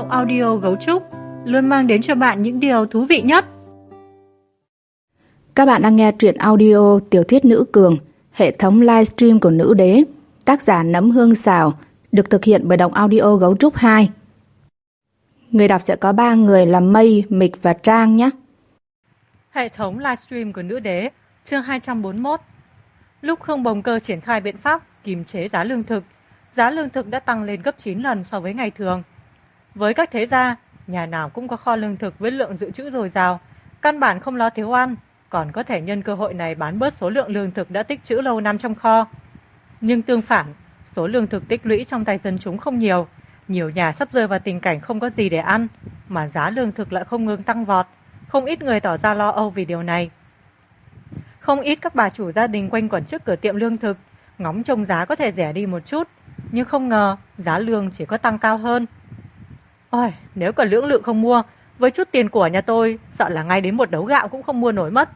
Hiệu audio Gấu Trúc luôn mang đến cho bạn những điều thú vị nhất. Các bạn đang nghe truyện audio Tiểu thuyết Nữ Cường, hệ thống livestream của Nữ Đế, tác giả Nấm Hương Xào, được thực hiện bởi Đọc Audio Gấu Trúc 2. Người đọc sẽ có 3 người là Mây, Mịch và Trang nhé. Hệ thống livestream của Nữ Đế, chương 241. Lúc Khương Bồng Cơ triển khai biện pháp kiềm chế giá lương thực đã tăng lên gấp 9 lần so với ngày thường. Với các thế gia, nhà nào cũng có kho lương thực với lượng dự trữ dồi dào, căn bản không lo thiếu ăn, còn có thể nhân cơ hội này bán bớt số lượng lương thực đã tích trữ lâu năm trong kho. Nhưng tương phản, số lương thực tích lũy trong tay dân chúng không nhiều nhà sắp rơi vào tình cảnh không có gì để ăn, mà giá lương thực lại không ngừng tăng vọt, không ít người tỏ ra lo âu vì điều này. Không ít các bà chủ gia đình quanh quẩn trước cửa tiệm lương thực, ngóng trông giá có thể rẻ đi một chút, nhưng không ngờ giá lương chỉ có tăng cao hơn. Ôi, nếu còn lưỡng lự không mua, với chút tiền của nhà tôi, sợ là ngay đến một đấu gạo cũng không mua nổi mất.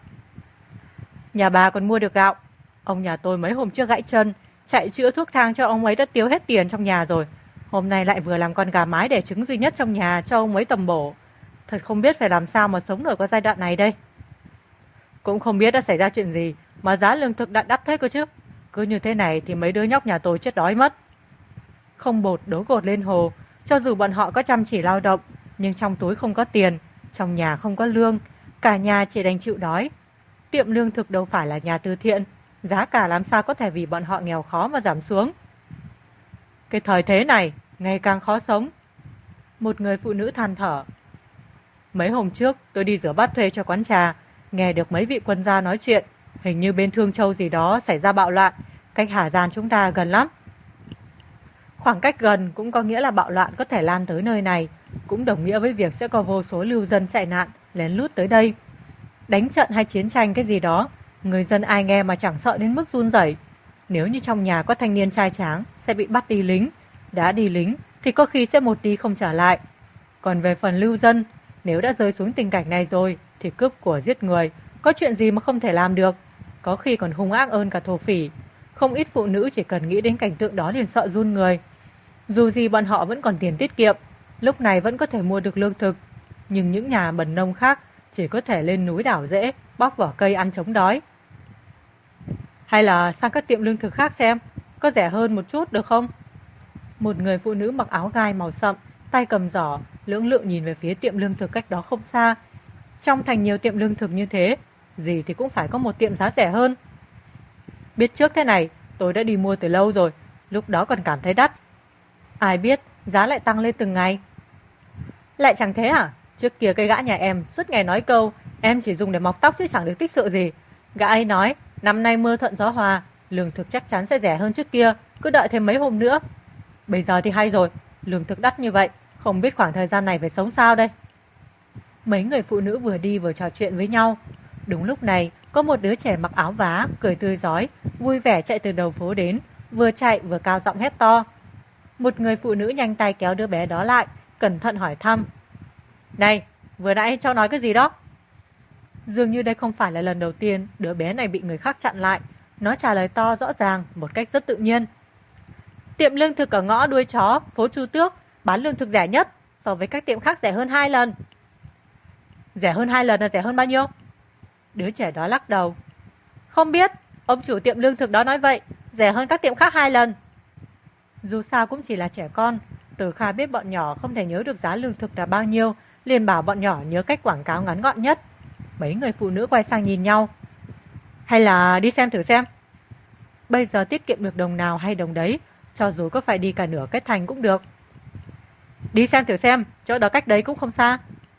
Nhà bà còn mua được gạo. Ông nhà tôi mấy hôm trước gãy chân, chạy chữa thuốc thang cho ông ấy đã tiêu hết tiền trong nhà rồi. Hôm nay lại vừa làm con gà mái đẻ trứng duy nhất trong nhà cho ông ấy tầm bổ. Thật không biết phải làm sao mà sống nổi qua giai đoạn này đây. Cũng không biết đã xảy ra chuyện gì mà giá lương thực đã đắt thế cơ chứ. Cứ như thế này thì mấy đứa nhóc nhà tôi chết đói mất. Không bột đố gột lên hồ. Cho dù bọn họ có chăm chỉ lao động, nhưng trong túi không có tiền, trong nhà không có lương, cả nhà chỉ đành chịu đói. Tiệm lương thực đâu phải là nhà từ thiện, giá cả làm sao có thể vì bọn họ nghèo khó mà giảm xuống. Cái thời thế này ngày càng khó sống. Một người phụ nữ than thở. Mấy hôm trước tôi đi rửa bát thuê cho quán trà, nghe được mấy vị quân gia nói chuyện, hình như bên Thương Châu gì đó xảy ra bạo loạn, cách Hà Giang chúng ta gần lắm. Khoảng cách gần cũng có nghĩa là bạo loạn có thể lan tới nơi này, cũng đồng nghĩa với việc sẽ có vô số lưu dân chạy nạn, lén lút tới đây. Đánh trận hay chiến tranh cái gì đó, người dân ai nghe mà chẳng sợ đến mức run rẩy. Nếu như trong nhà có thanh niên trai tráng, sẽ bị bắt đi lính. Đã đi lính thì có khi sẽ một đi không trở lại. Còn về phần lưu dân, nếu đã rơi xuống tình cảnh này rồi, thì cướp của giết người, có chuyện gì mà không thể làm được. Có khi còn hung ác hơn cả thổ phỉ. Không ít phụ nữ chỉ cần nghĩ đến cảnh tượng đó liền sợ run người. Dù gì bọn họ vẫn còn tiền tiết kiệm, lúc này vẫn có thể mua được lương thực. Nhưng những nhà bần nông khác chỉ có thể lên núi đảo rễ, bóc vỏ cây ăn chống đói. Hay là sang các tiệm lương thực khác xem, có rẻ hơn một chút được không? Một người phụ nữ mặc áo gai màu sậm, tay cầm giỏ, lưỡng lự nhìn về phía tiệm lương thực cách đó không xa. Trong thành nhiều tiệm lương thực như thế, gì thì cũng phải có một tiệm giá rẻ hơn. Biết trước thế này, tôi đã đi mua từ lâu rồi, lúc đó còn cảm thấy đắt. Ai biết, giá lại tăng lên từng ngày. Lại chẳng thế à? Trước kia cây gã nhà em suốt ngày nói câu, em chỉ dùng để mọc tóc chứ chẳng được tích sự gì. Gã ấy nói, năm nay mưa thuận gió hòa, lương thực chắc chắn sẽ rẻ hơn trước kia, cứ đợi thêm mấy hôm nữa. Bây giờ thì hay rồi, lương thực đắt như vậy, không biết khoảng thời gian này phải sống sao đây. Mấy người phụ nữ vừa đi vừa trò chuyện với nhau. Đúng lúc này, có một đứa trẻ mặc áo vá, cười tươi rói, vui vẻ chạy từ đầu phố đến, vừa chạy vừa cao giọng hét to. Một người phụ nữ nhanh tay kéo đứa bé đó lại, cẩn thận hỏi thăm. Này, vừa nãy cháu nói cái gì đó? Dường như đây không phải là lần đầu tiên đứa bé này bị người khác chặn lại. Nó trả lời to rõ ràng, một cách rất tự nhiên. Tiệm lương thực ở ngõ đuôi chó, phố Chu Tước, bán lương thực rẻ nhất, so với các tiệm khác rẻ hơn 2 lần. Rẻ hơn 2 lần là rẻ hơn bao nhiêu? Đứa trẻ đó lắc đầu. Không biết, ông chủ tiệm lương thực đó nói vậy, rẻ hơn các tiệm khác 2 lần. Dù sao cũng chỉ là trẻ con, Từ Kha biết bọn nhỏ không thể nhớ được giá lương thực là bao nhiêu, liền bảo bọn nhỏ nhớ cách quảng cáo ngắn gọn nhất. Mấy người phụ nữ quay sang nhìn nhau. Hay là đi xem thử xem. Bây giờ tiết kiệm được đồng nào hay đồng đấy, cho dù có phải đi cả nửa cái thành cũng được. Đi xem thử xem, chỗ đó cách đấy cũng không xa.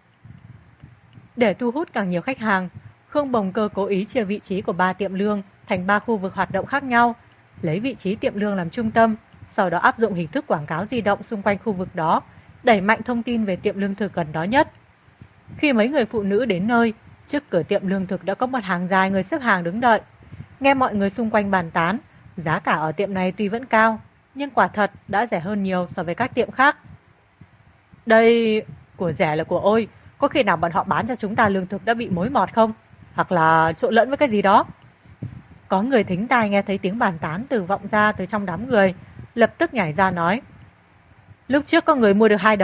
Để thu hút càng nhiều khách hàng, Khương Bồng Cơ cố ý chia vị trí của 3 tiệm lương thành 3 khu vực hoạt động khác nhau, lấy vị trí tiệm lương làm trung tâm, sau đó áp dụng hình thức quảng cáo di động xung quanh khu vực đó, đẩy mạnh thông tin về tiệm lương thực gần đó nhất. Khi mấy người phụ nữ đến nơi, trước cửa tiệm lương thực đã có một hàng dài người xếp hàng đứng đợi. Nghe mọi người xung quanh bàn tán, giá cả ở tiệm này tuy vẫn cao, nhưng quả thật đã rẻ hơn nhiều so với các tiệm khác. Đây, của rẻ là của ôi, có khi nào bọn họ bán cho chúng ta lương thực đã bị mối mọt không? Hoặc là trộn lẫn với cái gì đó? Có người thính tai nghe thấy tiếng bàn tán vọng ra từ trong đám người, lập tức nhảy ra nói. Lúc trước có người mua được 2 đấu,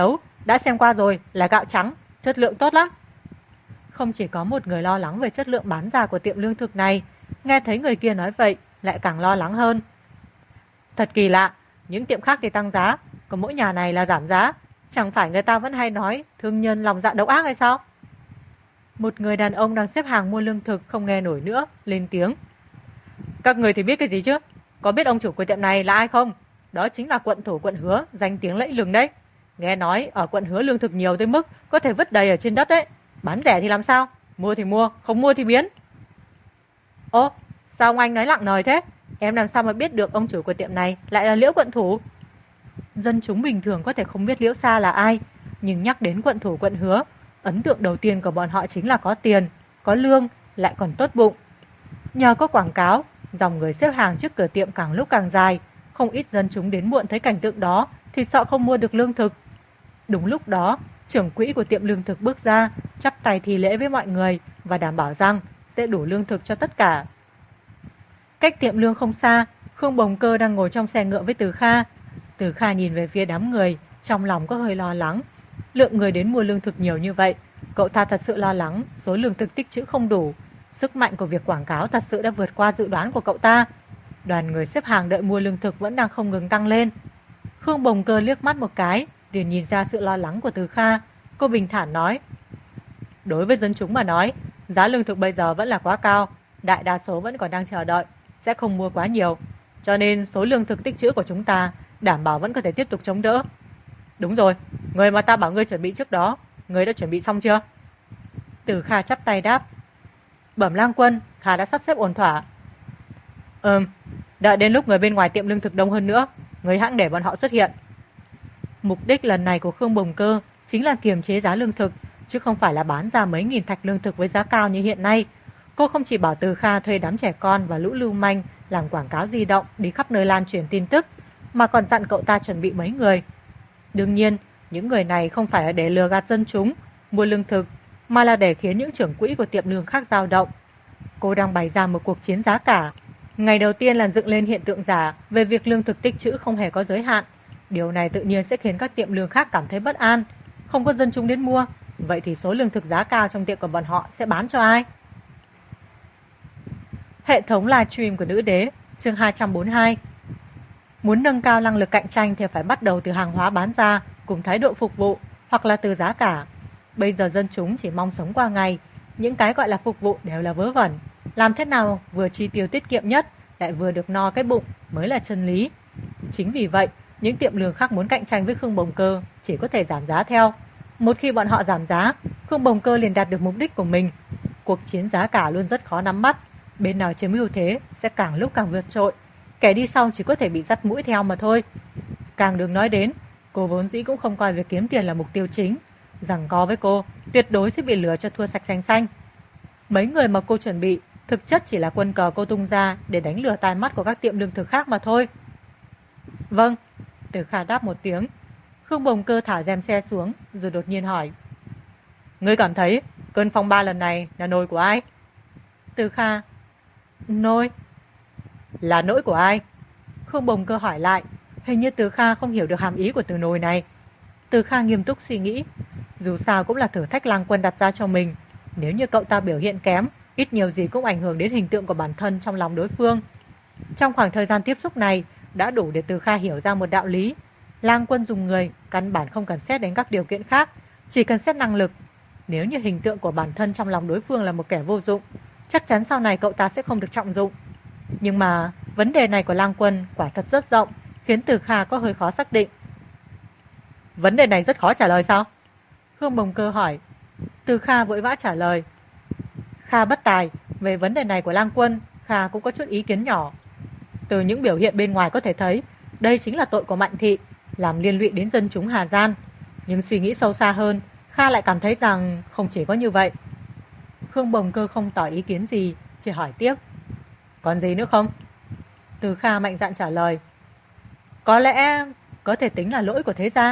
đã xem qua rồi, là gạo trắng, chất lượng tốt lắm. Không chỉ có một người lo lắng về chất lượng bán ra của tiệm lương thực này, nghe thấy người kia nói vậy, lại càng lo lắng hơn. Thật kỳ lạ, những tiệm khác thì tăng giá, còn mỗi nhà này là giảm giá. Chẳng phải người ta vẫn hay nói thương nhân lòng dạ độc ác hay sao? Một người đàn ông đang xếp hàng mua lương thực không nghe nổi nữa, lên tiếng. Các người thì biết cái gì chứ? Có biết ông chủ của tiệm này là ai không? Đó chính là quận thủ quận Hứa, danh tiếng lẫy lừng đấy. Nghe nói ở quận Hứa lương thực nhiều tới mức có thể vứt đầy ở trên đất đấy. Bán rẻ thì làm sao? Mua thì mua, không mua thì biến. Ô, sao ông anh nói nặng nời thế? Em làm sao mà biết được ông chủ của tiệm này lại là Liễu quận thủ? Dân chúng bình thường có thể không biết Liễu Sa là ai, nhưng nhắc đến quận thủ quận Hứa, ấn tượng đầu tiên của bọn họ chính là có tiền, có lương, lại còn tốt bụng. Nhờ có quảng cáo, dòng người xếp hàng trước cửa tiệm càng lúc càng dài, không ít dân chúng đến muộn thấy cảnh tượng đó thì sợ không mua được lương thực. Đúng lúc đó, trưởng quỹ của tiệm lương thực bước ra, chắp tay thi lễ với mọi người và đảm bảo rằng sẽ đủ lương thực cho tất cả. Cách tiệm lương không xa, Khương Bồng Cơ đang ngồi trong xe ngựa với Từ Kha. Từ Kha nhìn về phía đám người, trong lòng có hơi lo lắng. Lượng người đến mua lương thực nhiều như vậy, cậu ta thật sự lo lắng số lương thực tích trữ không đủ. Sức mạnh của việc quảng cáo thật sự đã vượt qua dự đoán của cậu ta. Đoàn người xếp hàng đợi mua lương thực vẫn đang không ngừng tăng lên. Khương Bồng Cơ liếc mắt một cái, liền nhìn ra sự lo lắng của Từ Kha. Cô bình thản nói, đối với dân chúng mà nói, giá lương thực bây giờ vẫn là quá cao. Đại đa số vẫn còn đang chờ đợi, sẽ không mua quá nhiều. Cho nên số lương thực tích trữ của chúng ta đảm bảo vẫn có thể tiếp tục chống đỡ. Đúng rồi, người mà ta bảo ngươi chuẩn bị trước đó, ngươi đã chuẩn bị xong chưa? Từ Kha chắp tay đáp, bẩm lang quân, Kha đã sắp xếp ổn thỏa. Đợi đến lúc người bên ngoài tiệm lương thực đông hơn nữa, ngươi hãng để bọn họ xuất hiện. Mục đích lần này của Khương Bồng Cơ chính là kiềm chế giá lương thực, chứ không phải là bán ra mấy nghìn thạch lương thực với giá cao như hiện nay. Cô không chỉ bảo Từ Kha thuê đám trẻ con và lũ lưu manh làm quảng cáo di động đi khắp nơi lan truyền tin tức, mà còn dặn cậu ta chuẩn bị mấy người. Đương nhiên, những người này không phải là để lừa gạt dân chúng mua lương thực, mà là để khiến những trưởng quỹ của tiệm lương khác dao động. Cô đang bày ra một cuộc chiến giá cả. Ngày đầu tiên là dựng lên hiện tượng giả về việc lương thực tích trữ không hề có giới hạn. Điều này tự nhiên sẽ khiến các tiệm lương khác cảm thấy bất an. Không có dân chúng đến mua, vậy thì số lương thực giá cao trong tiệm của bọn họ sẽ bán cho ai? Hệ thống livestream của Nữ Đế, chương 242. Muốn nâng cao năng lực cạnh tranh thì phải bắt đầu từ hàng hóa bán ra cùng thái độ phục vụ, hoặc là từ giá cả. Bây giờ dân chúng chỉ mong sống qua ngày, những cái gọi là phục vụ đều là vớ vẩn. Làm thế nào vừa chi tiêu tiết kiệm nhất lại vừa được no cái bụng mới là chân lý. Chính vì vậy, những tiệm lương khác muốn cạnh tranh với Khương Bồng Cơ chỉ có thể giảm giá theo. Một khi bọn họ giảm giá, Khương Bồng Cơ liền đạt được mục đích của mình. Cuộc chiến giá cả luôn rất khó nắm bắt, bên nào chiếm ưu thế sẽ càng lúc càng vượt trội. Kẻ đi sau chỉ có thể bị dắt mũi theo mà thôi. Càng đừng nói đến, cô vốn dĩ cũng không coi việc kiếm tiền là mục tiêu chính. Giằng co với cô, tuyệt đối sẽ bị lừa cho thua sạch xanh xanh. Mấy người mà cô chuẩn bị thực chất chỉ là quân cờ cô tung ra để đánh lừa tai mắt của các tiệm lương thực khác mà thôi. Vâng, Từ Kha đáp một tiếng. Khương Bồng Cơ thả rèm xe xuống rồi đột nhiên hỏi, ngươi cảm thấy cơn phong ba lần này là nồi của ai? Từ Kha, nồi? Là nỗi của ai? Khương Bồng Cơ hỏi lại. Hình như Từ Kha không hiểu được hàm ý của từ nồi này. Từ Kha nghiêm túc suy nghĩ. Dù sao cũng là thử thách lang quân đặt ra cho mình. Nếu như cậu ta biểu hiện kém, ít nhiều gì cũng ảnh hưởng đến hình tượng của bản thân trong lòng đối phương. Trong khoảng thời gian tiếp xúc này đã đủ để Từ Kha hiểu ra một đạo lý. Lang quân dùng người căn bản không cần xét đến các điều kiện khác, chỉ cần xét năng lực. Nếu như hình tượng của bản thân trong lòng đối phương là một kẻ vô dụng, chắc chắn sau này cậu ta sẽ không được trọng dụng. Nhưng mà vấn đề này của lang quân quả thật rất rộng, khiến Từ Kha có hơi khó xác định. Vấn đề này rất khó trả lời sao? Khương Bồng Cơ hỏi. Từ Kha vội vã trả lời. Kha bất tài, về vấn đề này của lang quân, Kha cũng có chút ý kiến nhỏ. Từ những biểu hiện bên ngoài có thể thấy, đây chính là tội của Mạnh Thị, làm liên lụy đến dân chúng Hà Giang. Nhưng suy nghĩ sâu xa hơn, Kha lại cảm thấy rằng không chỉ có như vậy. Khương Bồng Cơ không tỏ ý kiến gì, chỉ hỏi tiếp. Còn gì nữa không? Từ Kha mạnh dạn trả lời. Có lẽ có thể tính là lỗi của thế gia.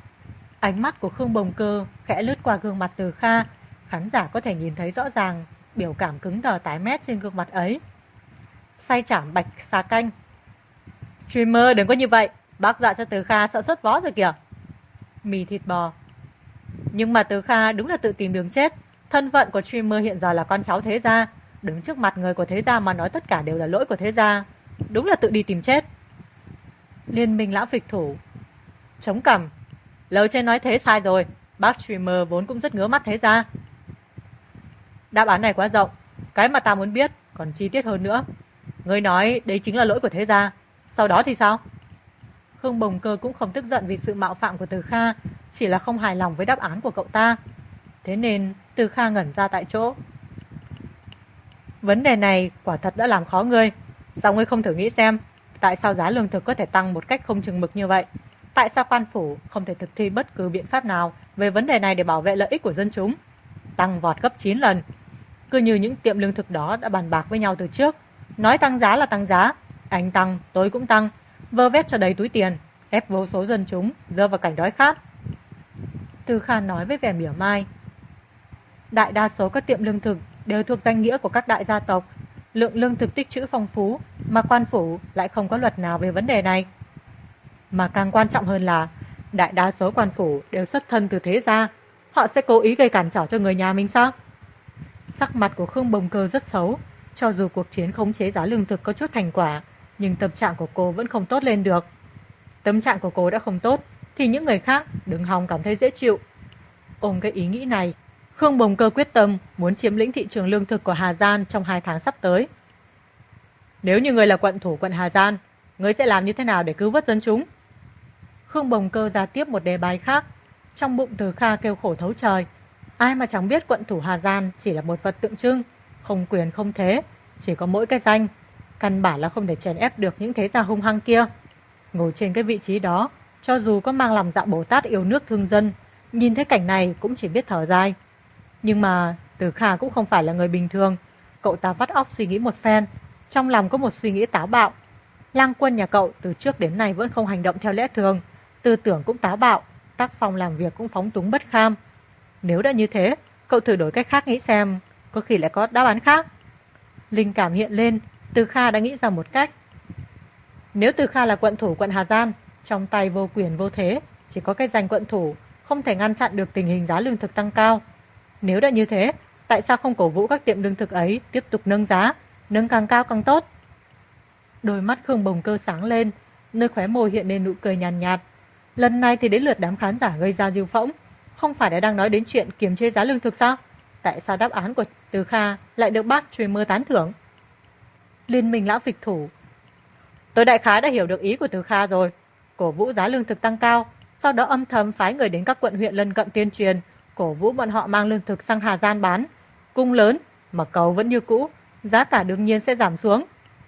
Ánh mắt của Khương Bồng Cơ khẽ lướt qua gương mặt Từ Kha. Khán giả có thể nhìn thấy rõ ràng biểu cảm cứng đờ tái mét trên gương mặt ấy. Say chảm bạch xà canh. Streamer đừng có như vậy, bác dọa cho Từ Kha sợ sứt vó rồi kìa. Mì thịt bò. Nhưng mà Từ Kha đúng là tự tìm đường chết. Thân phận của streamer hiện giờ là con cháu thế gia, đứng trước mặt người của thế gia mà nói tất cả đều là lỗi của thế gia, đúng là tự đi tìm chết. Liên minh lão phịch thủ chống cằm. Lời trên nói thế sai rồi, bác streamer vốn cũng rất ngứa mắt thế gia. Đáp án này quá rộng, cái mà ta muốn biết còn chi tiết hơn nữa. Ngươi nói đấy chính là lỗi của thế gia, sau đó thì sao? Khương Bồng Cơ cũng không tức giận vì sự mạo phạm của Từ Kha, chỉ là không hài lòng với đáp án của cậu ta. Thế nên Từ Kha ngẩn ra tại chỗ. Vấn đề này quả thật đã làm khó ngươi. Sao ngươi không thử nghĩ xem, tại sao giá lương thực có thể tăng một cách không chừng mực như vậy? Tại sao quan phủ không thể thực thi bất cứ biện pháp nào về vấn đề này để bảo vệ lợi ích của dân chúng? Tăng vọt gấp 9 lần. Cứ như những tiệm lương thực đó đã bàn bạc với nhau từ trước. Nói tăng giá là tăng giá, anh tăng, tôi cũng tăng, vơ vét cho đầy túi tiền, ép vô số dân chúng rơi vào cảnh đói khát. Từ Kha nói với vẻ mỉa mai. Đại đa số các tiệm lương thực đều thuộc danh nghĩa của các đại gia tộc, lượng lương thực tích trữ phong phú, mà quan phủ lại không có luật nào về vấn đề này. Mà càng quan trọng hơn là đại đa số quan phủ đều xuất thân từ thế gia, họ sẽ cố ý gây cản trở cho người nhà mình sao? Sắc mặt của Khương Bồng Cơ rất xấu, cho dù cuộc chiến khống chế giá lương thực có chút thành quả, nhưng tâm trạng của cô vẫn không tốt lên được. Tâm trạng của cô đã không tốt, thì những người khác đừng hòng cảm thấy dễ chịu. Ôm cái ý nghĩ này, Khương Bồng Cơ quyết tâm muốn chiếm lĩnh thị trường lương thực của Hà Giang trong 2 tháng sắp tới. Nếu như người là quận thủ quận Hà Giang, người sẽ làm như thế nào để cứu vớt dân chúng? Khương Bồng Cơ ra tiếp một đề bài khác. Trong bụng Từ Kha kêu khổ thấu trời. Ai mà chẳng biết quận thủ Hà Giang chỉ là một vật tượng trưng, không quyền không thế, chỉ có mỗi cái danh. Căn bản là không thể chèn ép được những thế gia hung hăng kia. Ngồi trên cái vị trí đó, cho dù có mang lòng dạ Bồ Tát yêu nước thương dân, nhìn thấy cảnh này cũng chỉ biết thở dài. Nhưng mà Từ Kha cũng không phải là người bình thường. Cậu ta vắt óc suy nghĩ một phen, trong lòng có một suy nghĩ táo bạo. Lang Quân nhà cậu từ trước đến nay vẫn không hành động theo lẽ thường, tư tưởng cũng táo bạo, tác phong làm việc cũng phóng túng bất kham. Nếu đã như thế, cậu thử đổi cách khác nghĩ xem, có khi lại có đáp án khác. Linh cảm hiện lên, Từ Kha đã nghĩ ra một cách. Nếu Từ Kha là quận thủ quận Hà Giang, trong tay vô quyền vô thế, chỉ có cái danh quận thủ, không thể ngăn chặn được tình hình giá lương thực tăng cao. Nếu đã như thế, tại sao không cổ vũ các tiệm lương thực ấy tiếp tục nâng giá, nâng càng cao càng tốt? Đôi mắt Khương Bồng Cơ sáng lên, nơi khóe môi hiện lên nụ cười nhàn nhạt. Lần này thì đến lượt đám khán giả gây ra diêu phỗng, không phải đã đang nói đến chuyện kiềm chế giá lương thực sao? Tại sao đáp án của Từ Kha lại được bác streamer tán thưởng? Liên minh lão phịch thủ. Tôi đại khái đã hiểu được ý của Từ Kha rồi. Cổ vũ giá lương thực tăng cao, sau đó âm thầm phái người đến các quận huyện lân cận tuyên truyền, cổ vũ bọn họ mang lương thực sang Hà Giang bán. Cung lớn, mà cầu vẫn như cũ, giá cả đương nhiên sẽ giảm xuống.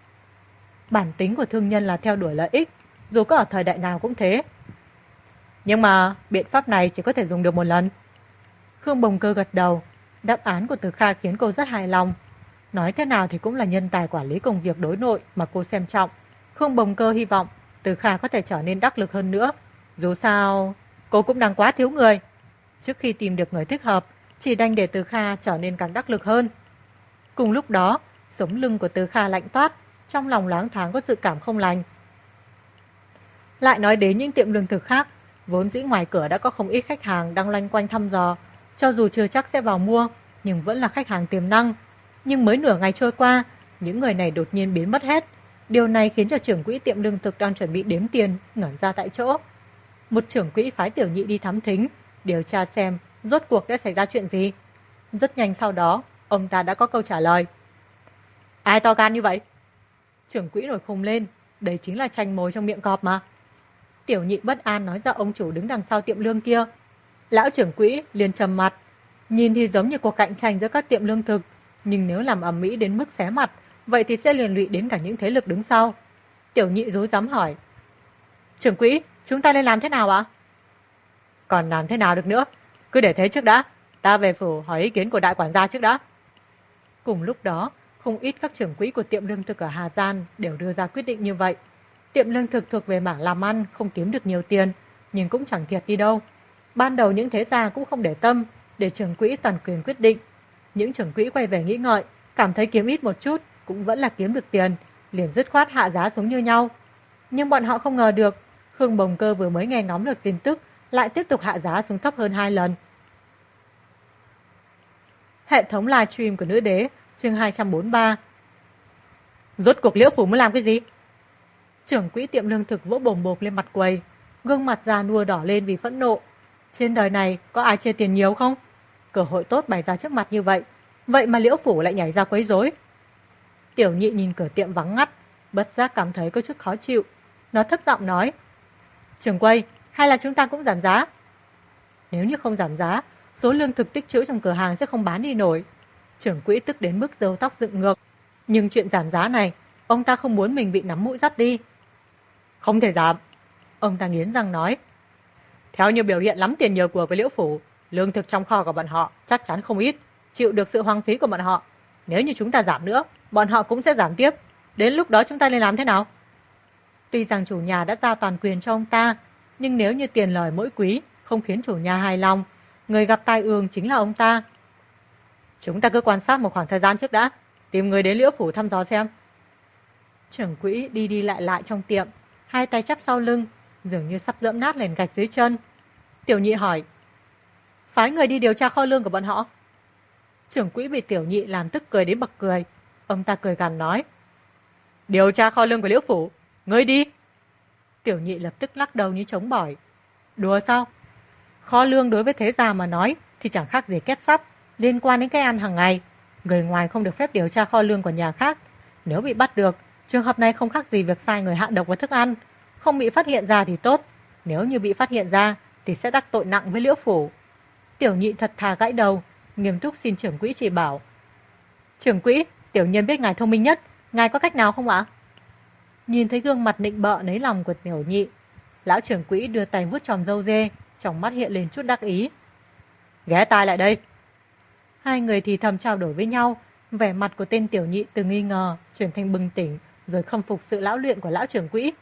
Bản tính của thương nhân là theo đuổi lợi ích, dù có ở thời đại nào cũng thế. Nhưng mà biện pháp này chỉ có thể dùng được một lần. Khương Bồng Cơ gật đầu, đáp án của Từ Kha khiến cô rất hài lòng. Nói thế nào thì cũng là nhân tài quản lý công việc đối nội mà cô xem trọng. Khương Bồng Cơ hy vọng Từ Kha có thể trở nên đắc lực hơn nữa. Dù sao, cô cũng đang quá thiếu người. Trước khi tìm được người thích hợp, chỉ đành để Từ Kha trở nên càng đắc lực hơn. Cùng lúc đó, sống lưng của Từ Kha lạnh toát, trong lòng loáng thoáng có dự cảm không lành. Lại nói đến những tiệm lương thực khác, vốn dĩ ngoài cửa đã có không ít khách hàng đang loanh quanh thăm dò, cho dù chưa chắc sẽ vào mua, nhưng vẫn là khách hàng tiềm năng. Nhưng mới nửa ngày trôi qua, những người này đột nhiên biến mất hết. Điều này khiến cho trưởng quỹ tiệm lương thực đang chuẩn bị đếm tiền ngẩn ra tại chỗ. Một trưởng quỹ phái Tiểu Nhị đi thám thính, điều tra xem rốt cuộc đã xảy ra chuyện gì. Rất nhanh sau đó, ông ta đã có câu trả lời. Ai to gan như vậy? Trưởng quỹ nổi khùng lên, đây chính là chanh mồi trong miệng cọp mà. Tiểu Nhị bất an nói ra ông chủ đứng đằng sau tiệm lương kia. Lão trưởng quỹ liền trầm mặt, nhìn thì giống như cuộc cạnh tranh giữa các tiệm lương thực, nhưng nếu làm ầm ĩ đến mức xé mặt, vậy thì sẽ liên lụy đến cả những thế lực đứng sau. Tiểu Nhị rối rắm hỏi. Trưởng quỹ, chúng ta nên làm thế nào ạ? Còn làm thế nào được nữa, cứ để thế trước đã, ta về phủ hỏi ý kiến của đại quản gia trước đã. Cùng lúc đó, không ít các trưởng quỹ của tiệm lương thực ở Hà Giang đều đưa ra quyết định như vậy. Tiệm lương thực thuộc về mảng làm ăn, không kiếm được nhiều tiền, nhưng cũng chẳng thiệt đi đâu. Ban đầu những thế gia cũng không để tâm, để trưởng quỹ toàn quyền quyết định. Những trưởng quỹ quay về nghĩ ngợi, cảm thấy kiếm ít một chút cũng vẫn là kiếm được tiền, liền dứt khoát hạ giá xuống như nhau. Nhưng bọn họ không ngờ được, Khương Bồng Cơ vừa mới nghe ngóng được tin tức, lại tiếp tục hạ giá xuống thấp hơn 2 lần. Hệ thống livestream của nữ đế, chương 243. Rốt cuộc Liễu Phủ muốn làm cái gì? Trưởng quỹ tiệm lương thực vỗ bồm bộp lên mặt quầy, gương mặt già nua đỏ lên vì phẫn nộ. Trên đời này có ai chê tiền nhiều không? Cơ hội tốt bày ra trước mặt như vậy, vậy mà Liễu Phủ lại nhảy ra quấy rối. Tiểu Nhị nhìn cửa tiệm vắng ngắt, bất giác cảm thấy có chút khó chịu. Nó thấp giọng nói: Trưởng quầy, hay là chúng ta cũng giảm giá? Nếu như không giảm giá, số lương thực tích trữ trong cửa hàng sẽ không bán đi nổi. Trưởng quỹ tức đến mức râu tóc dựng ngược, nhưng chuyện giảm giá này, ông ta không muốn mình bị nắm mũi dắt đi. Không thể giảm, ông ta nghiến răng nói. Theo như biểu hiện lắm tiền nhờ của Liễu Phủ, lương thực trong kho của bọn họ chắc chắn không ít, chịu được sự hoang phí của bọn họ. Nếu như chúng ta giảm nữa, bọn họ cũng sẽ giảm tiếp. Đến lúc đó chúng ta nên làm thế nào? Tuy rằng chủ nhà đã giao toàn quyền cho ông ta, nhưng nếu như tiền lời mỗi quý không khiến chủ nhà hài lòng, người gặp tai ương chính là ông ta. Chúng ta cứ quan sát một khoảng thời gian trước đã, tìm người đến Liễu Phủ thăm dò xem. Trưởng quỹ đi đi lại lại trong tiệm, hai tay chắp sau lưng, dường như sắp dẫm nát nền gạch dưới chân. Tiểu Nhị hỏi: Phái người đi điều tra kho lương của bọn họ? Trưởng quỹ bị Tiểu Nhị làm tức cười đến bật cười. Ông ta cười gằn nói: Điều tra kho lương của Liễu Phủ, ngươi đi. Tiểu Nhị lập tức lắc đầu như chống bỏi. Đùa sao? Kho lương đối với thế gia mà nói thì chẳng khác gì két sắt, liên quan đến cái ăn hàng ngày. Người ngoài không được phép điều tra kho lương của nhà khác. Nếu bị bắt được, trường hợp này không khác gì việc sai người hạ độc vào thức ăn. Không bị phát hiện ra thì tốt, nếu như bị phát hiện ra thì sẽ đắc tội nặng với Liễu Phủ. Tiểu Nhị thật thà gãi đầu, nghiêm túc xin trưởng quỹ chỉ bảo. Trưởng quỹ, tiểu nhân biết ngài thông minh nhất, ngài có cách nào không ạ? Nhìn thấy gương mặt nịnh bợ nấy lòng của Tiểu Nhị, lão trưởng quỹ đưa tay vuốt tròm râu dê, trong mắt hiện lên chút đắc ý. Ghé tai lại đây. Hai người thì thầm trao đổi với nhau, vẻ mặt của tên Tiểu Nhị từ nghi ngờ chuyển thành bừng tỉnh, rồi khâm phục sự lão luyện của lão trưởng quỹ.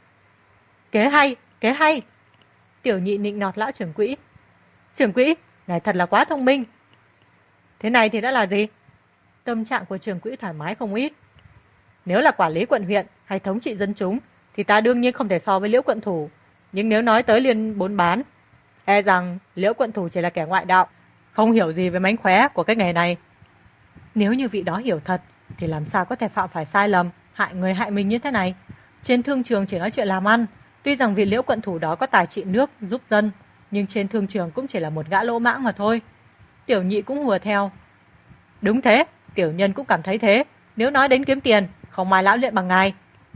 Kế hay, kế hay. Tiểu Nhị nịnh nọt lão trưởng quỹ. Trưởng quỹ, ngài thật là quá thông minh. Thế này thì đã là gì? Tâm trạng của trưởng quỹ thoải mái không ít. Nếu là quản lý quận huyện hay thống trị dân chúng thì ta đương nhiên không thể so với Liễu quận thủ. Nhưng nếu nói tới liên bốn bán, e rằng Liễu quận thủ chỉ là kẻ ngoại đạo, không hiểu gì về mánh khóe của cái nghề này. Nếu như vị đó hiểu thật thì làm sao có thể phạm phải sai lầm, hại người hại mình như thế này. Trên thương trường chỉ nói chuyện làm ăn. Tuy rằng vị Liễu quận thủ đó có tài trị nước giúp dân, nhưng trên thương trường cũng chỉ là một gã lỗ mãng mà thôi. Tiểu Nhị cũng hùa theo. Đúng thế, tiểu nhân cũng cảm thấy thế. Nếu nói đến kiếm tiền, không ai lão luyện bằng ngài.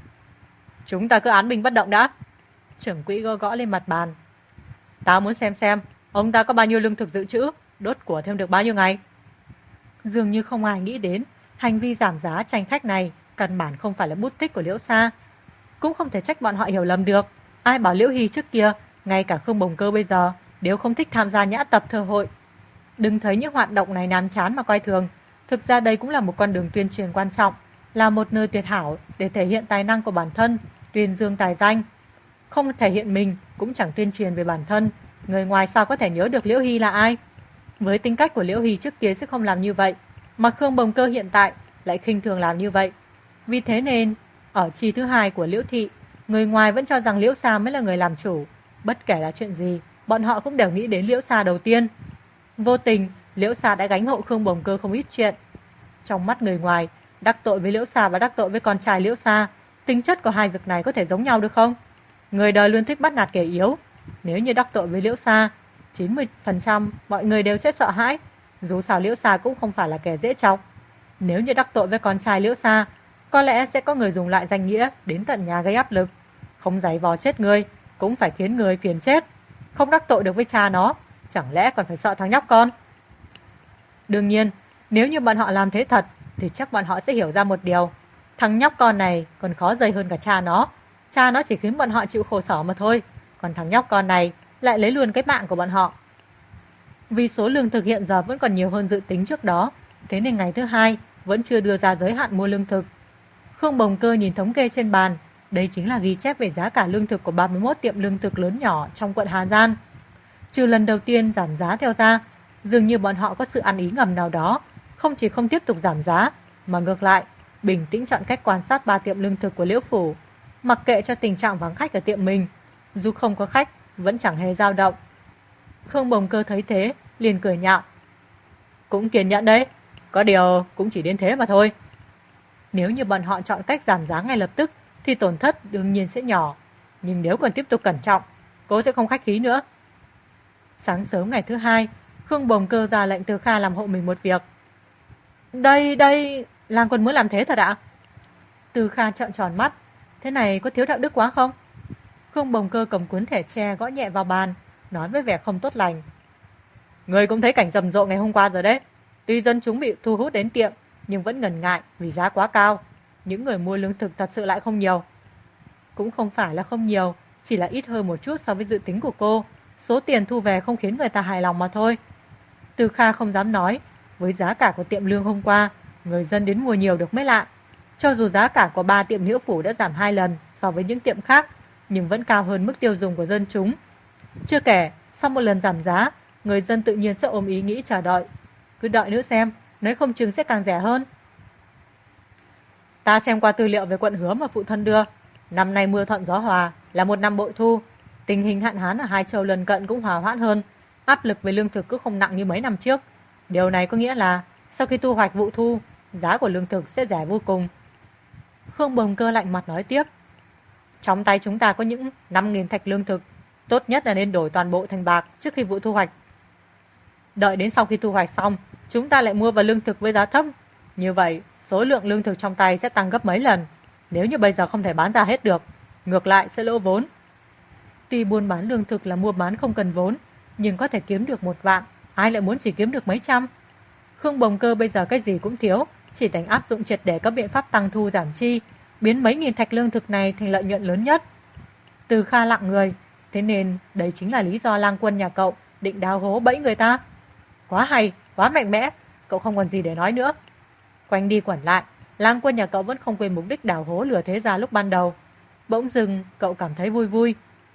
Chúng ta cứ án binh bất động đã. Trưởng quỹ gõ gõ lên mặt bàn. Ta muốn xem ông ta có bao nhiêu lương thực dự trữ, đốt của thêm được bao nhiêu ngày. Dường như không ai nghĩ đến hành vi giảm giá tranh khách này căn bản không phải là bút tích của Liễu Sa. Cũng không thể trách bọn họ hiểu lầm được. Ai bảo Liễu Hy trước kia, ngay cả Khương Bồng Cơ bây giờ đều không thích tham gia nhã tập thơ hội. Đừng thấy những hoạt động này nhàm chán mà coi thường. Thực ra đây cũng là một con đường tuyên truyền quan trọng, là một nơi tuyệt hảo để thể hiện tài năng của bản thân, tuyên dương tài danh. Không thể hiện mình cũng chẳng tuyên truyền về bản thân, người ngoài sao có thể nhớ được Liễu Hy là ai. Với tính cách của Liễu Hy trước kia sẽ không làm như vậy, mà Khương Bồng Cơ hiện tại lại khinh thường làm như vậy. Vì thế nên ở chi thứ hai của Liễu thị, người ngoài vẫn cho rằng Liễu Sa mới là người làm chủ. Bất kể là chuyện gì, bọn họ cũng đều nghĩ đến Liễu Sa đầu tiên. Vô tình, Liễu Sa đã gánh hộ Khương Bồng Cơ không ít chuyện. Trong mắt người ngoài, đắc tội với Liễu Sa và đắc tội với con trai Liễu Sa, tính chất của hai việc này có thể giống nhau được không? Người đời luôn thích bắt nạt kẻ yếu. Nếu như đắc tội với Liễu Sa, 90% mọi người đều sẽ sợ hãi. Dù sao Liễu Sa cũng không phải là kẻ dễ chọc. Nếu như đắc tội với con trai Liễu Sa, có lẽ sẽ có người dùng lại danh nghĩa đến tận nhà gây áp lực. Không giày vò chết người, cũng phải khiến người phiền chết. Không đắc tội được với cha nó, chẳng lẽ còn phải sợ thằng nhóc con? Đương nhiên, nếu như bọn họ làm thế thật, thì chắc bọn họ sẽ hiểu ra một điều. Thằng nhóc con này còn khó dây hơn cả cha nó. Cha nó chỉ khiến bọn họ chịu khổ sở mà thôi. Còn thằng nhóc con này lại lấy luôn cái mạng của bọn họ. Vì số lương thực hiện giờ vẫn còn nhiều hơn dự tính trước đó, thế nên ngày thứ hai vẫn chưa đưa ra giới hạn mua lương thực. Khương Bồng Cơ nhìn thống kê trên bàn. Đây chính là ghi chép về giá cả lương thực của 31 tiệm lương thực lớn nhỏ trong quận Hà Giang. Trừ lần đầu tiên giảm giá theo ra, dường như bọn họ có sự ăn ý ngầm nào đó, không chỉ không tiếp tục giảm giá, mà ngược lại, bình tĩnh chọn cách quan sát 3 tiệm lương thực của Liễu phủ, mặc kệ cho tình trạng vắng khách ở tiệm mình, dù không có khách vẫn chẳng hề dao động. Khương Bồng Cơ thấy thế, liền cười nhạo. Cũng kiên nhẫn đấy, có điều cũng chỉ đến thế mà thôi. Nếu như bọn họ chọn cách giảm giá ngay lập tức thì tổn thất đương nhiên sẽ nhỏ, nhưng nếu còn tiếp tục cẩn trọng, cô sẽ không khách khí nữa. Sáng sớm ngày thứ hai, Khương Bồng Cơ ra lệnh Từ Kha làm hộ mình một việc. Đây, Lang Quân muốn làm thế thật ạ? Từ Kha trợn tròn mắt, thế này có thiếu đạo đức quá không? Khương Bồng Cơ cầm cuốn thẻ tre gõ nhẹ vào bàn, nói với vẻ không tốt lành. Người cũng thấy cảnh rầm rộ ngày hôm qua rồi đấy. Tuy dân chúng bị thu hút đến tiệm, nhưng vẫn ngần ngại vì giá quá cao. Những người mua lương thực thật sự lại không nhiều. Cũng không phải là không nhiều, chỉ là ít hơn một chút so với dự tính của cô. Số tiền thu về không khiến người ta hài lòng mà thôi. Từ Kha không dám nói, với giá cả của tiệm lương hôm qua, người dân đến mua nhiều được mới lạ. Cho dù giá cả của 3 tiệm liễu phủ đã giảm 2 lần so với những tiệm khác, nhưng vẫn cao hơn mức tiêu dùng của dân chúng. Chưa kể, sau một lần giảm giá, người dân tự nhiên sẽ ôm ý nghĩ chờ đợi. Cứ đợi nữa xem, nói không chừng sẽ càng rẻ hơn. Ta xem qua tư liệu về quận Hứa mà phụ thân đưa. Năm nay mưa thuận gió hòa, là một năm bội thu. Tình hình hạn hán ở hai châu lân cận cũng hòa hoãn hơn. Áp lực về lương thực cũng không nặng như mấy năm trước. Điều này có nghĩa là sau khi thu hoạch vụ thu, giá của lương thực sẽ rẻ vô cùng. Khương Bồng Cơ lạnh mặt nói tiếp. Trong tay chúng ta có những 5.000 thạch lương thực. Tốt nhất là nên đổi toàn bộ thành bạc trước khi vụ thu hoạch. Đợi đến sau khi thu hoạch xong, chúng ta lại mua vào lương thực với giá thấp. Như vậy, số lượng lương thực trong tay sẽ tăng gấp mấy lần. Nếu như bây giờ không thể bán ra hết được, ngược lại sẽ lỗ vốn. Tuy buôn bán lương thực là mua bán không cần vốn, nhưng có thể kiếm được 1 vạn, ai lại muốn chỉ kiếm được mấy trăm. Khương Bồng Cơ bây giờ cái gì cũng thiếu, chỉ đành áp dụng triệt để các biện pháp tăng thu giảm chi, biến mấy nghìn thạch lương thực này thành lợi nhuận lớn nhất. Từ Kha lặng người, thế nên đây chính là lý do Lang Quân nhà cậu định đào hố bẫy người ta. Quá hay, quá mạnh mẽ, cậu không còn gì để nói nữa. Quanh đi quẩn lại, Lang Quân nhà cậu vẫn không quên mục đích đào hố lừa thế gia lúc ban đầu. Bỗng dưng cậu cảm thấy vui vui.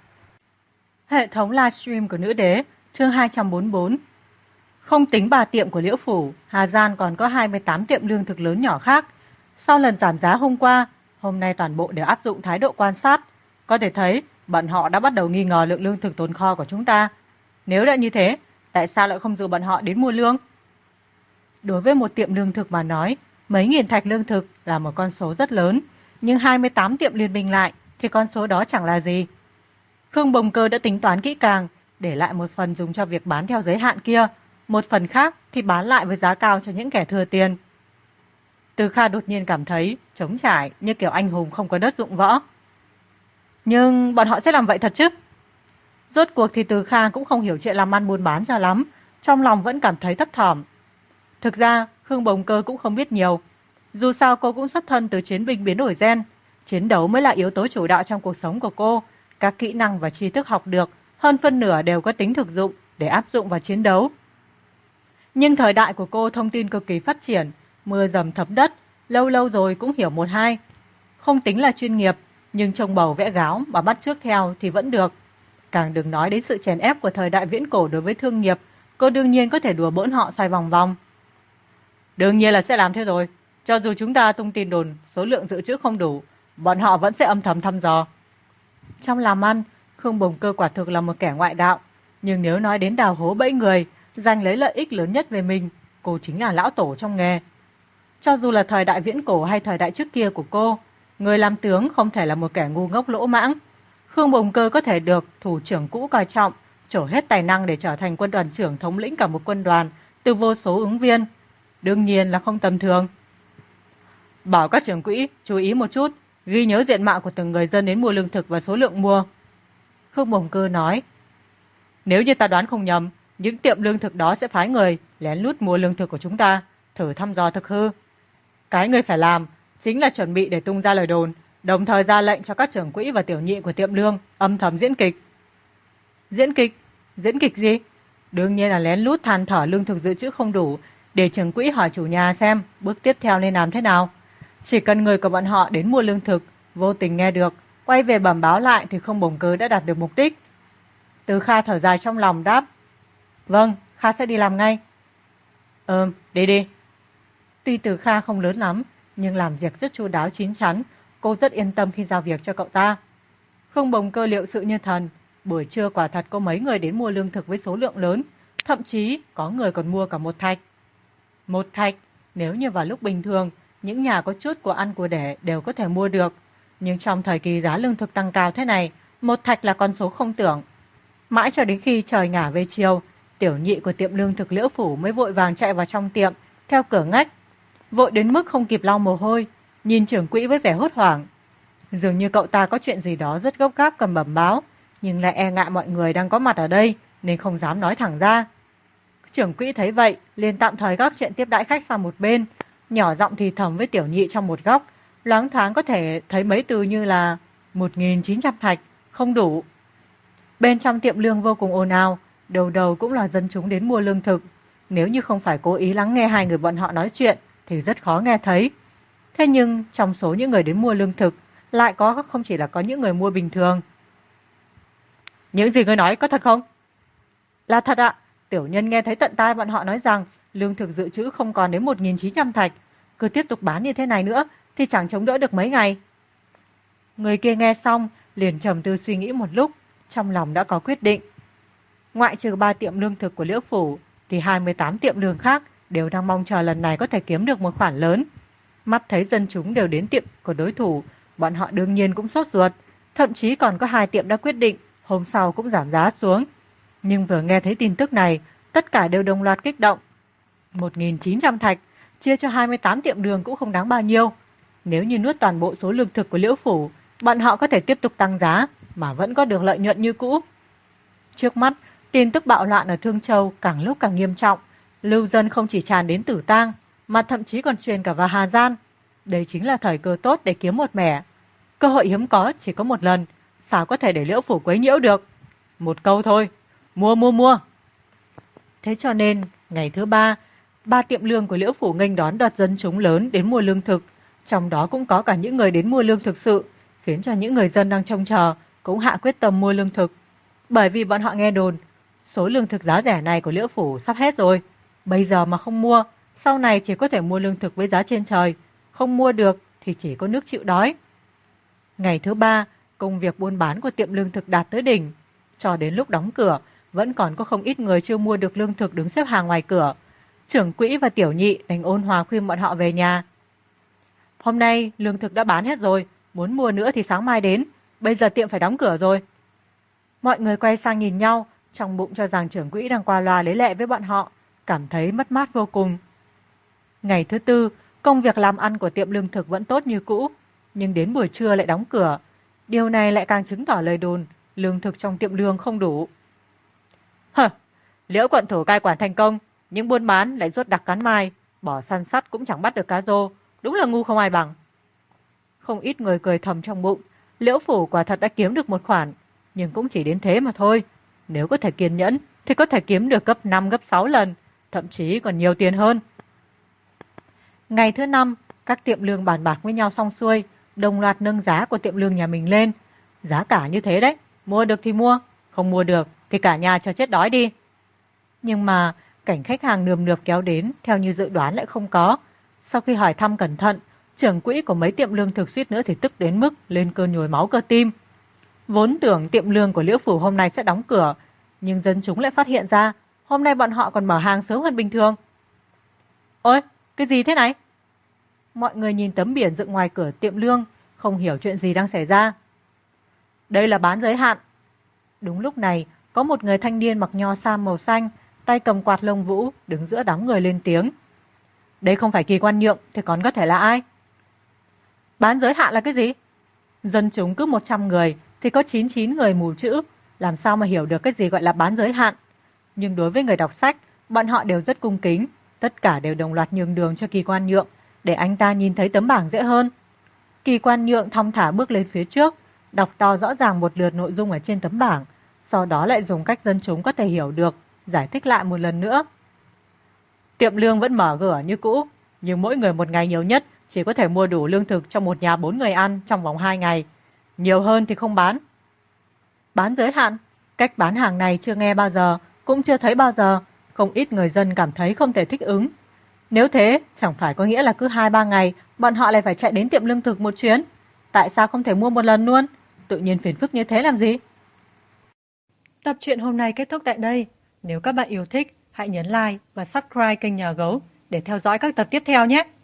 Hệ thống livestream của Nữ Đế, chương 244. Không tính 3 tiệm của Liễu Phủ, Hà Giang còn có 28 tiệm lương thực lớn nhỏ khác. Sau lần giảm giá hôm qua, hôm nay toàn bộ đều áp dụng thái độ quan sát. Có thể thấy, bọn họ đã bắt đầu nghi ngờ lượng lương thực tồn kho của chúng ta. Nếu đã như thế, tại sao lại không dụ bọn họ đến mua lương? Đối với một tiệm lương thực mà nói, mấy nghìn thạch lương thực là một con số rất lớn, nhưng 28 tiệm liên minh lại thì con số đó chẳng là gì. Khương Bồng Cơ đã tính toán kỹ càng, để lại một phần dùng cho việc bán theo giới hạn kia, một phần khác thì bán lại với giá cao cho những kẻ thừa tiền. Từ Kha đột nhiên cảm thấy trống trải như kiểu anh hùng không có đất dụng võ. Nhưng bọn họ sẽ làm vậy thật chứ? Rốt cuộc thì Từ Kha cũng không hiểu chuyện làm ăn buôn bán cho lắm, trong lòng vẫn cảm thấy thấp thỏm. Thực ra, Khương Bồng Cơ cũng không biết nhiều. Dù sao cô cũng xuất thân từ chiến binh biến đổi gen. Chiến đấu mới là yếu tố chủ đạo trong cuộc sống của cô. Các kỹ năng và tri thức học được, hơn phân nửa đều có tính thực dụng để áp dụng vào chiến đấu. Nhưng thời đại của cô thông tin cực kỳ phát triển, mưa dầm thấm đất, lâu lâu rồi cũng hiểu một hai. Không tính là chuyên nghiệp, nhưng trông bầu vẽ gáo mà bắt chước theo thì vẫn được. Càng đừng nói đến sự chèn ép của thời đại viễn cổ đối với thương nghiệp, cô đương nhiên có thể đùa bỡn họ xoay vòng vòng. Đương nhiên là sẽ làm thế rồi. Cho dù chúng ta tung tin đồn số lượng dự trữ không đủ, bọn họ vẫn sẽ âm thầm thăm dò. Trong làm ăn, Khương Bồng Cơ quả thực là một kẻ ngoại đạo. Nhưng nếu nói đến đào hố bẫy người, giành lấy lợi ích lớn nhất về mình, cô chính là lão tổ trong nghề. Cho dù là thời đại viễn cổ hay thời đại trước kia của cô, người làm tướng không thể là một kẻ ngu ngốc lỗ mãng. Khương Bồng Cơ có thể được thủ trưởng cũ coi trọng, trổ hết tài năng để trở thành quân đoàn trưởng thống lĩnh cả một quân đoàn từ vô số ứng viên. Đương nhiên là không tầm thường. Bảo các trưởng quỹ chú ý một chút, ghi nhớ diện mạo của từng người dân đến mua lương thực và số lượng mua. Khương Bồng Cơ nói, nếu như ta đoán không nhầm, những tiệm lương thực đó sẽ phái người lén lút mua lương thực của chúng ta, thử thăm dò thực hư. Cái người phải làm chính là chuẩn bị để tung ra lời đồn, đồng thời ra lệnh cho các trưởng quỹ và tiểu nhị của tiệm lương âm thầm diễn kịch. Diễn kịch? Diễn kịch gì? Đương nhiên là lén lút than thở lương thực dự trữ không đủ, để trưởng quỹ hỏi chủ nhà xem bước tiếp theo nên làm thế nào. Chỉ cần người của bọn họ đến mua lương thực, vô tình nghe được, quay về bẩm báo lại thì Khương Bồng Cơ đã đạt được mục đích. Từ Kha thở dài trong lòng đáp, vâng, Kha sẽ đi làm ngay. Đi. Tuy Từ Kha không lớn lắm, nhưng làm việc rất chu đáo chín chắn, cô rất yên tâm khi giao việc cho cậu ta. Khương Bồng Cơ liệu sự như thần, buổi trưa quả thật có mấy người đến mua lương thực với số lượng lớn, thậm chí có người còn mua cả 1 thạch. 1 thạch, nếu như vào lúc bình thường, những nhà có chút của ăn của để đều có thể mua được. Nhưng trong thời kỳ giá lương thực tăng cao thế này, 1 thạch là con số không tưởng. Mãi cho đến khi trời ngả về chiều, tiểu nhị của tiệm lương thực Liễu Phủ mới vội vàng chạy vào trong tiệm, theo cửa ngách. Vội đến mức không kịp lau mồ hôi, nhìn trưởng quỹ với vẻ hốt hoảng. Dường như cậu ta có chuyện gì đó rất gấp gáp cần bẩm báo, nhưng lại e ngại mọi người đang có mặt ở đây nên không dám nói thẳng ra. Trưởng quỹ thấy vậy, liền tạm thời gác chuyện tiếp đãi khách sang một bên, nhỏ giọng thì thầm với tiểu nhị trong một góc, loáng thoáng có thể thấy mấy từ như là 1.900 thạch, không đủ. Bên trong tiệm lương vô cùng ồn ào, đầu đầu cũng là dân chúng đến mua lương thực. Nếu như không phải cố ý lắng nghe hai người bọn họ nói chuyện thì rất khó nghe thấy. Thế nhưng trong số những người đến mua lương thực lại không chỉ là có những người mua bình thường. Những gì ngươi nói có thật không? Là thật ạ. Tiểu nhân nghe thấy tận tai bọn họ nói rằng lương thực dự trữ không còn đến 1.900 thạch. Cứ tiếp tục bán như thế này nữa thì chẳng chống đỡ được mấy ngày. Người kia nghe xong liền trầm tư suy nghĩ một lúc, trong lòng đã có quyết định. Ngoại trừ 3 tiệm lương thực của Liễu Phủ thì 28 tiệm lương khác đều đang mong chờ lần này có thể kiếm được một khoản lớn. Mắt thấy dân chúng đều đến tiệm của đối thủ, bọn họ đương nhiên cũng sốt ruột, thậm chí còn có 2 tiệm đã quyết định hôm sau cũng giảm giá xuống. Nhưng vừa nghe thấy tin tức này, tất cả đều đồng loạt kích động. 1.900 thạch, chia cho 28 tiệm đường cũng không đáng bao nhiêu. Nếu như nuốt toàn bộ số lương thực của Liễu Phủ, bọn họ có thể tiếp tục tăng giá mà vẫn có được lợi nhuận như cũ. Trước mắt, tin tức bạo loạn ở Thương Châu càng lúc càng nghiêm trọng. Lưu dân không chỉ tràn đến Tử Tang, mà thậm chí còn truyền cả vào Hà Gian. Đây chính là thời cơ tốt để kiếm một mẻ. Cơ hội hiếm có chỉ có một lần, sao có thể để Liễu Phủ quấy nhiễu được. Một câu thôi, mua mua mua. Thế cho nên, ngày thứ 3, 3 tiệm lương của Liễu Phủ nghênh đón đợt dân chúng lớn đến mua lương thực. Trong đó cũng có cả những người đến mua lương thực sự, khiến cho những người dân đang trông chờ cũng hạ quyết tâm mua lương thực. Bởi vì bọn họ nghe đồn, số lương thực giá rẻ này của Liễu Phủ sắp hết rồi. Bây giờ mà không mua, sau này chỉ có thể mua lương thực với giá trên trời. Không mua được thì chỉ có nước chịu đói. Ngày thứ 3, công việc buôn bán của tiệm lương thực đạt tới đỉnh. Cho đến lúc đóng cửa, vẫn còn có không ít người chưa mua được lương thực đứng xếp hàng ngoài cửa. Trưởng quỹ và tiểu nhị đành ôn hòa khuyên bọn họ về nhà. Hôm nay lương thực đã bán hết rồi, muốn mua nữa thì sáng mai đến, bây giờ tiệm phải đóng cửa rồi. Mọi người quay sang nhìn nhau, trong bụng cho rằng trưởng quỹ đang qua loa lấy lệ với bọn họ, cảm thấy mất mát vô cùng. Ngày thứ 4, công việc làm ăn của tiệm lương thực vẫn tốt như cũ, nhưng đến buổi trưa lại đóng cửa. Điều này lại càng chứng tỏ lời đồn, lương thực trong tiệm lương không đủ. Liễu quận thủ cai quản thành công, nhưng buôn bán lại rốt đặc cắn mai, bỏ săn sắt cũng chẳng bắt được cá rô, đúng là ngu không ai bằng. Không ít người cười thầm trong bụng, Liễu Phủ quả thật đã kiếm được một khoản, nhưng cũng chỉ đến thế mà thôi. Nếu có thể kiên nhẫn thì có thể kiếm được gấp 5, gấp 6 lần, thậm chí còn nhiều tiền hơn. Ngày thứ 5, các tiệm lương bàn bạc với nhau xong xuôi, đồng loạt nâng giá của tiệm lương nhà mình lên. Giá cả như thế đấy, mua được thì mua, không mua được thì cả nhà cho chết đói đi. Nhưng mà cảnh khách hàng nườm nượp kéo đến theo như dự đoán lại không có. Sau khi hỏi thăm cẩn thận, trưởng quỹ của mấy tiệm lương thực suýt nữa thì tức đến mức lên cơn nhồi máu cơ tim. Vốn tưởng tiệm lương của Liễu Phủ hôm nay sẽ đóng cửa, nhưng dân chúng lại phát hiện ra hôm nay bọn họ còn mở hàng sớm hơn bình thường. Ôi, cái gì thế này? Mọi người nhìn tấm biển dựng ngoài cửa tiệm lương, không hiểu chuyện gì đang xảy ra. Đây là bán giới hạn. Đúng lúc này, có một người thanh niên mặc nho sam màu xanh, tay cầm quạt lông vũ, đứng giữa đám người lên tiếng. Đây không phải Kỳ Quan Nhượng thì còn có thể là ai? Bán giới hạn là cái gì? Dân chúng cứ 100 người thì có 99 người mù chữ, làm sao mà hiểu được cái gì gọi là bán giới hạn. Nhưng đối với người đọc sách, bọn họ đều rất cung kính, tất cả đều đồng loạt nhường đường cho Kỳ Quan Nhượng, để anh ta nhìn thấy tấm bảng dễ hơn. Kỳ Quan Nhượng thong thả bước lên phía trước, đọc to rõ ràng một lượt nội dung ở trên tấm bảng, sau đó lại dùng cách dân chúng có thể hiểu được, giải thích lại một lần nữa. Tiệm lương vẫn mở cửa như cũ, nhưng mỗi người một ngày nhiều nhất chỉ có thể mua đủ lương thực cho một nhà 4 người ăn trong vòng 2 ngày. Nhiều hơn thì không bán. Bán giới hạn? Cách bán hàng này chưa nghe bao giờ, cũng chưa thấy bao giờ. Không ít người dân cảm thấy không thể thích ứng. Nếu thế, chẳng phải có nghĩa là cứ 2-3 ngày bọn họ lại phải chạy đến tiệm lương thực một chuyến. Tại sao không thể mua một lần luôn? Tự nhiên phiền phức như thế làm gì? Tập truyện hôm nay kết thúc tại đây. Nếu các bạn yêu thích, hãy nhấn like và subscribe kênh Nhà Gấu để theo dõi các tập tiếp theo nhé.